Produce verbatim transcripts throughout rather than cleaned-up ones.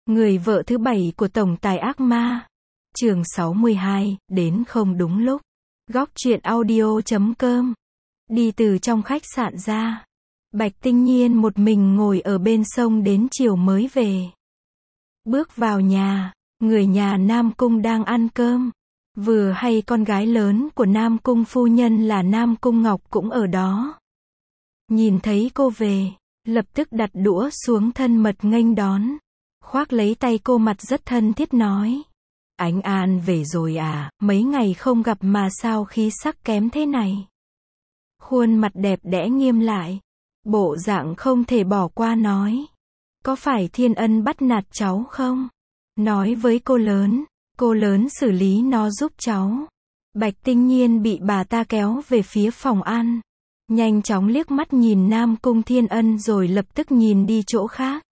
Người vợ thứ bảy của tổng tài ác ma. Chương sáu mươi hai, đến không đúng lúc. Góc truyện audio chấm com. Đi từ trong khách sạn ra, Bạch Tinh Nhiên một mình ngồi ở bên sông đến chiều mới về. Bước vào nhà, người nhà Nam Cung đang ăn cơm. Vừa hay con gái lớn của Nam Cung phu nhân là Nam Cung Ngọc cũng ở đó. Nhìn thấy cô về, lập tức đặt đũa xuống thân mật nghênh đón. Khoác lấy tay cô, mặt rất thân thiết nói: Anh An về rồi à, mấy ngày không gặp mà sao khí sắc kém thế này. Khuôn mặt đẹp đẽ nghiêm lại, bộ dạng không thể bỏ qua nói: Có phải Thiên Ân bắt nạt cháu không? Nói với cô lớn, cô lớn xử lý nó giúp cháu. Bạch Tinh Nhiên bị bà ta kéo về phía phòng ăn, nhanh chóng liếc mắt nhìn Nam Cung Thiên Ân rồi lập tức nhìn đi chỗ khác.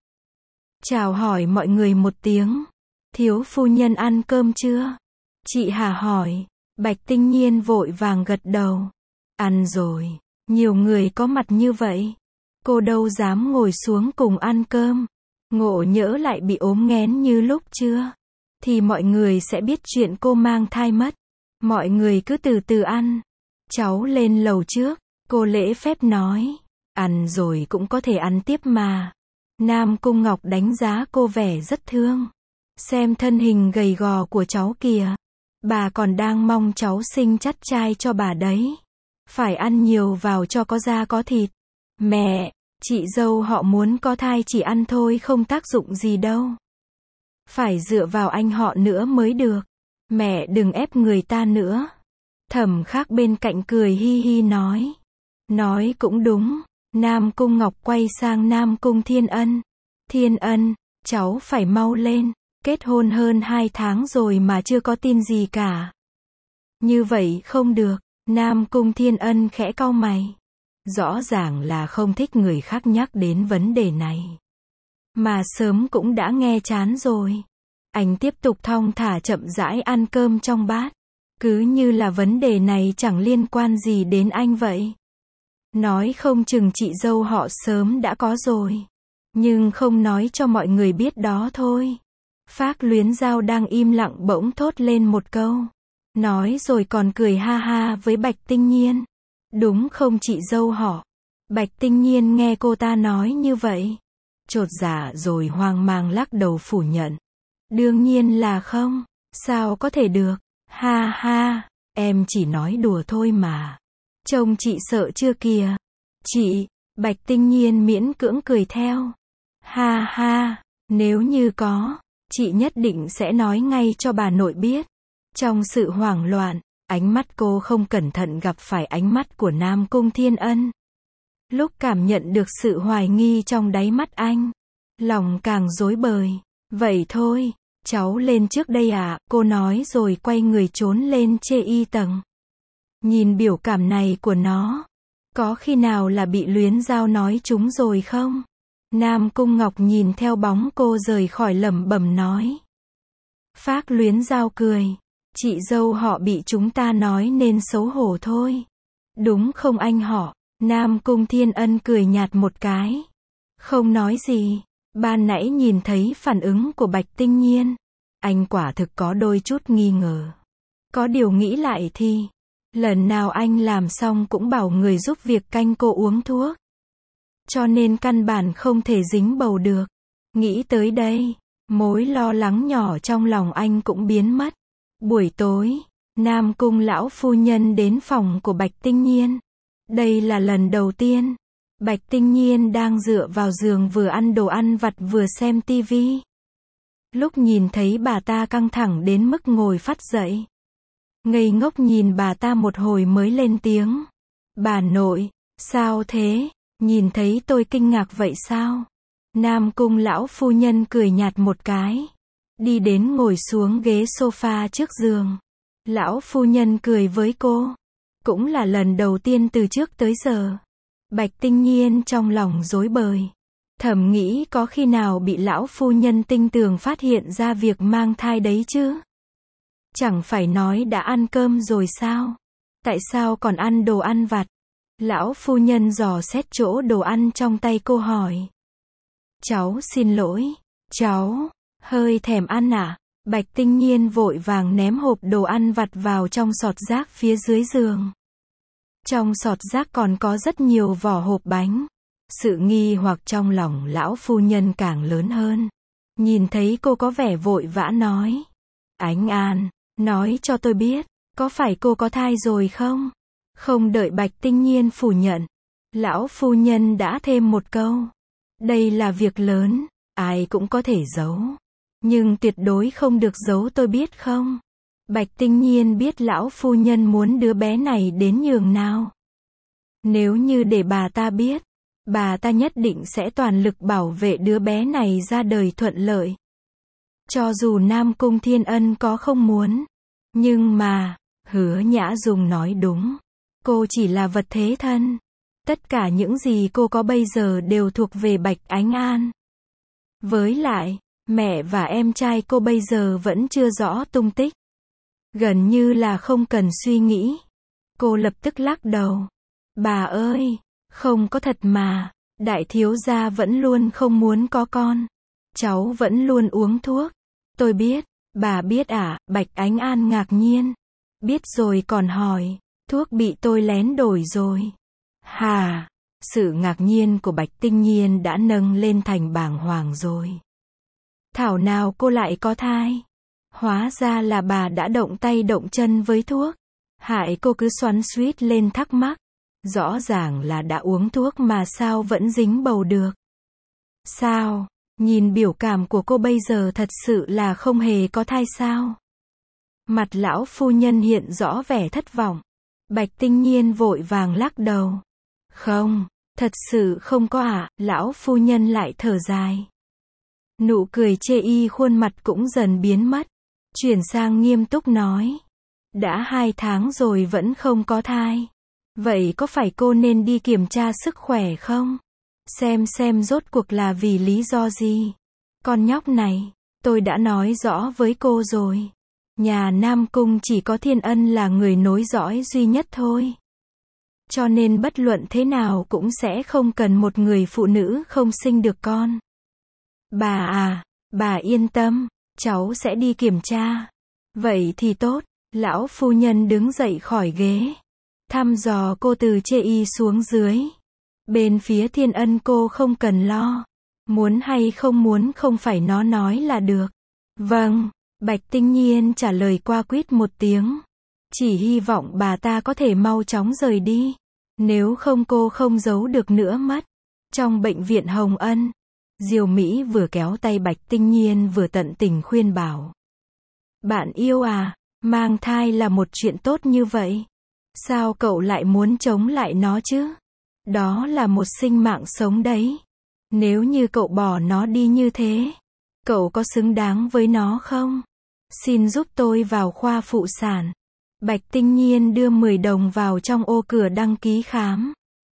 Chào hỏi mọi người một tiếng. Thiếu phu nhân ăn cơm chưa? Chị Hà hỏi. Bạch Tinh Nhiên vội vàng gật đầu. Ăn rồi. Nhiều người có mặt như vậy, cô đâu dám ngồi xuống cùng ăn cơm. Ngộ nhỡ lại bị ốm nghén như lúc chưa, thì mọi người sẽ biết chuyện cô mang thai mất. Mọi người cứ từ từ ăn. Cháu lên lầu trước, cô lễ phép nói. Ăn rồi cũng có thể ăn tiếp mà. Nam Cung Ngọc đánh giá cô vẻ rất thương. Xem thân hình gầy gò của cháu kìa. Bà còn đang mong cháu sinh chắt trai cho bà đấy. Phải ăn nhiều vào cho có da có thịt. Mẹ, chị dâu họ muốn có thai chỉ ăn thôi không tác dụng gì đâu. Phải dựa vào anh họ nữa mới được. Mẹ đừng ép người ta nữa. Thẩm Khắc bên cạnh cười hi hi nói. Nói cũng đúng. Nam Cung Ngọc quay sang Nam Cung Thiên Ân. Thiên Ân, cháu phải mau lên. Kết hôn hơn hai tháng rồi mà chưa có tin gì cả. Như vậy không được. Nam Cung Thiên Ân khẽ cau mày. Rõ ràng là không thích người khác nhắc đến vấn đề này. Mà sớm cũng đã nghe chán rồi. Anh tiếp tục thong thả chậm rãi ăn cơm trong bát. Cứ như là vấn đề này chẳng liên quan gì đến anh vậy. Nói không chừng chị dâu họ sớm đã có rồi. Nhưng không nói cho mọi người biết đó thôi. Phác Luyến Giao đang im lặng bỗng thốt lên một câu. Nói rồi còn cười ha ha với Bạch Tinh Nhiên. Đúng không chị dâu họ? Bạch Tinh Nhiên nghe cô ta nói như vậy, chột dạ rồi hoang mang lắc đầu phủ nhận. Đương nhiên là không. Sao có thể được? Ha ha, em chỉ nói đùa thôi mà. Chồng chị sợ chưa kìa? Chị, Bạch Tinh Nhiên miễn cưỡng cười theo. Ha ha, nếu như có, chị nhất định sẽ nói ngay cho bà nội biết. Trong sự hoảng loạn, ánh mắt cô không cẩn thận gặp phải ánh mắt của Nam Cung Thiên Ân. Lúc cảm nhận được sự hoài nghi trong đáy mắt anh, lòng càng rối bời. Vậy thôi, cháu lên trước đây à, cô nói rồi quay người trốn lên chê y tầng. Nhìn biểu cảm này của nó, có khi nào là bị Luyến Giao nói trúng rồi không? Nam Cung Ngọc nhìn theo bóng cô rời khỏi lẩm bẩm nói. Phác Luyến Giao cười. Chị dâu họ bị chúng ta nói nên xấu hổ thôi. Đúng không anh họ? Nam Cung Thiên Ân cười nhạt một cái. Không nói gì. Ban nãy nhìn thấy phản ứng của Bạch Tinh Nhiên, anh quả thực có đôi chút nghi ngờ. Có điều nghĩ lại thì, lần nào anh làm xong cũng bảo người giúp việc canh cô uống thuốc. Cho nên căn bản không thể dính bầu được. Nghĩ tới đây, mối lo lắng nhỏ trong lòng anh cũng biến mất. Buổi tối, Nam Cung lão phu nhân đến phòng của Bạch Tinh Nhiên. Đây là lần đầu tiên, Bạch Tinh Nhiên đang dựa vào giường vừa ăn đồ ăn vặt vừa xem tivi. Lúc nhìn thấy bà ta căng thẳng đến mức ngồi phắt dậy. Ngây ngốc nhìn bà ta một hồi mới lên tiếng. Bà nội, sao thế? Nhìn thấy tôi kinh ngạc vậy sao? Nam Cung lão phu nhân cười nhạt một cái. Đi đến ngồi xuống ghế sofa trước giường. Lão phu nhân cười với cô. Cũng là lần đầu tiên từ trước tới giờ. Bạch Tinh Nhiên trong lòng rối bời. Thầm nghĩ có khi nào bị lão phu nhân tinh tường phát hiện ra việc mang thai đấy chứ? Chẳng phải nói đã ăn cơm rồi sao? Tại sao còn ăn đồ ăn vặt? Lão phu nhân dò xét chỗ đồ ăn trong tay cô hỏi. Cháu xin lỗi. Cháu, Hơi thèm ăn à? Bạch Tinh Nhiên vội vàng ném hộp đồ ăn vặt vào trong sọt rác phía dưới giường. Trong sọt rác còn có rất nhiều vỏ hộp bánh. Sự nghi hoặc trong lòng lão phu nhân càng lớn hơn. Nhìn thấy cô có vẻ vội vã nói. Ánh An, nói cho tôi biết, có phải cô có thai rồi không? Không đợi Bạch Tinh Nhiên phủ nhận. Lão phu nhân đã thêm một câu. Đây là việc lớn, ai cũng có thể giấu. Nhưng tuyệt đối không được giấu tôi biết không? Bạch Tinh Nhiên biết lão phu nhân muốn đứa bé này đến nhường nào. Nếu như để bà ta biết, bà ta nhất định sẽ toàn lực bảo vệ đứa bé này ra đời thuận lợi. Cho dù Nam Cung Thiên Ân có không muốn. Nhưng mà, Hứa Nhã Dung nói đúng. Cô chỉ là vật thế thân. Tất cả những gì cô có bây giờ đều thuộc về Bạch Ánh An. Với lại, mẹ và em trai cô bây giờ vẫn chưa rõ tung tích. Gần như là không cần suy nghĩ. Cô lập tức lắc đầu. Bà ơi, không có thật mà. Đại thiếu gia vẫn luôn không muốn có con. Cháu vẫn luôn uống thuốc. Tôi biết, bà biết à? Bạch Ánh An ngạc nhiên. Biết rồi còn hỏi, thuốc bị tôi lén đổi rồi. Hà, sự ngạc nhiên của Bạch Tinh Nhiên đã nâng lên thành bàng hoàng rồi. Thảo nào cô lại có thai? Hóa ra là bà đã động tay động chân với thuốc. Hại cô cứ xoắn xuýt lên thắc mắc. Rõ ràng là đã uống thuốc mà sao vẫn dính bầu được. Sao? Nhìn biểu cảm của cô bây giờ thật sự là không hề có thai sao? Mặt lão phu nhân hiện rõ vẻ thất vọng. Bạch Tinh Nhiên vội vàng lắc đầu. Không, thật sự không có ạ, à, lão phu nhân lại thở dài. Nụ cười chê y khuôn mặt cũng dần biến mất. Chuyển sang nghiêm túc nói. Đã hai tháng rồi vẫn không có thai. Vậy có phải cô nên đi kiểm tra sức khỏe không? Xem xem rốt cuộc là vì lý do gì? Con nhóc này, tôi đã nói rõ với cô rồi. Nhà Nam Cung chỉ có Thiên Ân là người nối dõi duy nhất thôi. Cho nên bất luận thế nào cũng sẽ không cần một người phụ nữ không sinh được con. Bà à, bà yên tâm, cháu sẽ đi kiểm tra. Vậy thì tốt, lão phu nhân đứng dậy khỏi ghế. Thăm dò cô từ chê y xuống dưới. Bên phía Thiên Ân cô không cần lo. Muốn hay không muốn không phải nó nói là được. Vâng, Bạch Tinh Nhiên trả lời qua quýt một tiếng. Chỉ hy vọng bà ta có thể mau chóng rời đi. Nếu không cô không giấu được nữa mất. Trong bệnh viện Hồng Ân, Diều Mỹ vừa kéo tay Bạch Tinh Nhiên vừa tận tình khuyên bảo. Bạn yêu à, mang thai là một chuyện tốt như vậy. Sao cậu lại muốn chống lại nó chứ? Đó là một sinh mạng sống đấy. Nếu như cậu bỏ nó đi như thế, cậu có xứng đáng với nó không? Xin giúp tôi vào khoa phụ sản. Bạch Tinh Nhiên đưa mười đồng vào trong ô cửa đăng ký khám.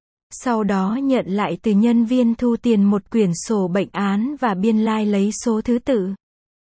Sau đó nhận lại từ nhân viên thu tiền một quyển sổ bệnh án và biên lai lấy số thứ tự.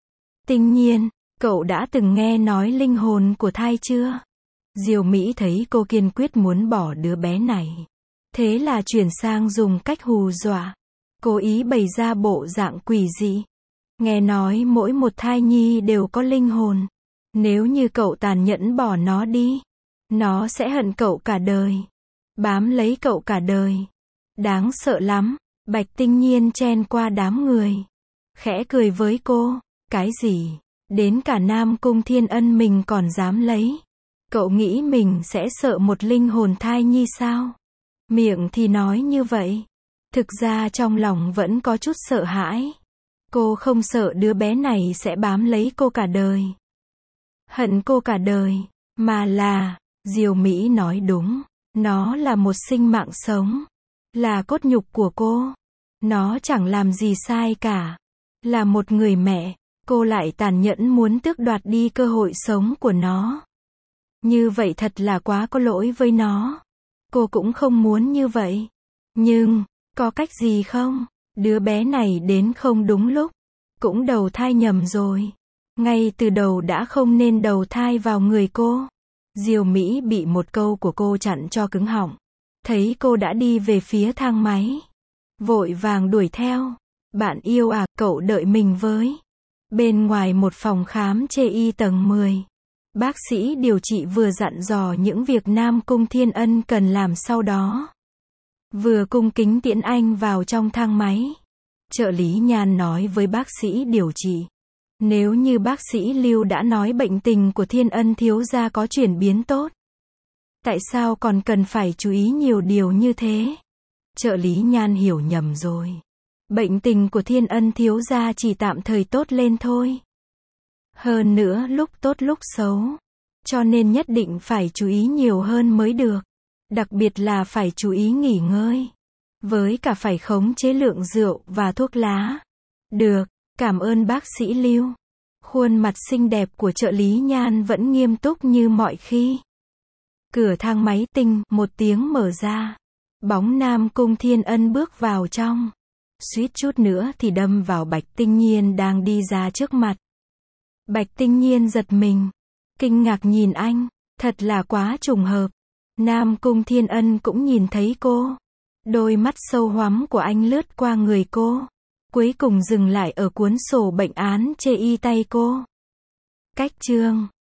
Tinh Nhiên, cậu đã từng nghe nói linh hồn của thai chưa? Diều Mỹ thấy cô kiên quyết muốn bỏ đứa bé này. Thế là chuyển sang dùng cách hù dọa. Cố ý bày ra bộ dạng quỷ dị. Nghe nói mỗi một thai nhi đều có linh hồn. Nếu như cậu tàn nhẫn bỏ nó đi, nó sẽ hận cậu cả đời. Bám lấy cậu cả đời. Đáng sợ lắm. Bạch Tinh Nhiên chen qua đám người. Khẽ cười với cô. Cái gì? Đến cả Nam Cung Thiên Ân mình còn dám lấy. Cậu nghĩ mình sẽ sợ một linh hồn thai nhi sao? Miệng thì nói như vậy. Thực ra trong lòng vẫn có chút sợ hãi. Cô không sợ đứa bé này sẽ bám lấy cô cả đời. Hận cô cả đời. Mà là, Diều Mỹ nói đúng. Nó là một sinh mạng sống. Là cốt nhục của cô. Nó chẳng làm gì sai cả. Là một người mẹ, cô lại tàn nhẫn muốn tước đoạt đi cơ hội sống của nó. Như vậy thật là quá có lỗi với nó. Cô cũng không muốn như vậy. Nhưng, có cách gì không? Đứa bé này đến không đúng lúc. Cũng đầu thai nhầm rồi. Ngay từ đầu đã không nên đầu thai vào người cô. Diều Mỹ bị một câu của cô chặn cho cứng họng. Thấy cô đã đi về phía thang máy. Vội vàng đuổi theo. Bạn yêu à, cậu đợi mình với. Bên ngoài một phòng khám chê y tầng mười, bác sĩ điều trị vừa dặn dò những việc Nam Cung Thiên Ân cần làm sau đó. Vừa cung kính tiễn anh vào trong thang máy. Trợ lý Nhan nói với bác sĩ điều trị. Nếu như bác sĩ Lưu đã nói bệnh tình của Thiên Ân thiếu gia có chuyển biến tốt, tại sao còn cần phải chú ý nhiều điều như thế? Trợ lý Nhan hiểu nhầm rồi. Bệnh tình của Thiên Ân thiếu gia chỉ tạm thời tốt lên thôi. Hơn nữa lúc tốt lúc xấu. Cho nên nhất định phải chú ý nhiều hơn mới được. Đặc biệt là phải chú ý nghỉ ngơi. Với cả phải khống chế lượng rượu và thuốc lá. Được, cảm ơn bác sĩ Lưu. Khuôn mặt xinh đẹp của trợ lý Nhan vẫn nghiêm túc như mọi khi. Cửa thang máy tinh một tiếng mở ra. Bóng Nam Cung Thiên Ân bước vào trong. Suýt chút nữa thì đâm vào Bạch Tinh Nhiên đang đi ra trước mặt. Bạch Tinh Nhiên giật mình. Kinh ngạc nhìn anh. Thật là quá trùng hợp. Nam Cung Thiên Ân cũng nhìn thấy cô. Đôi mắt sâu hoắm của anh lướt qua người cô. Cuối cùng dừng lại ở cuốn sổ bệnh án chê y tay cô. Cách chương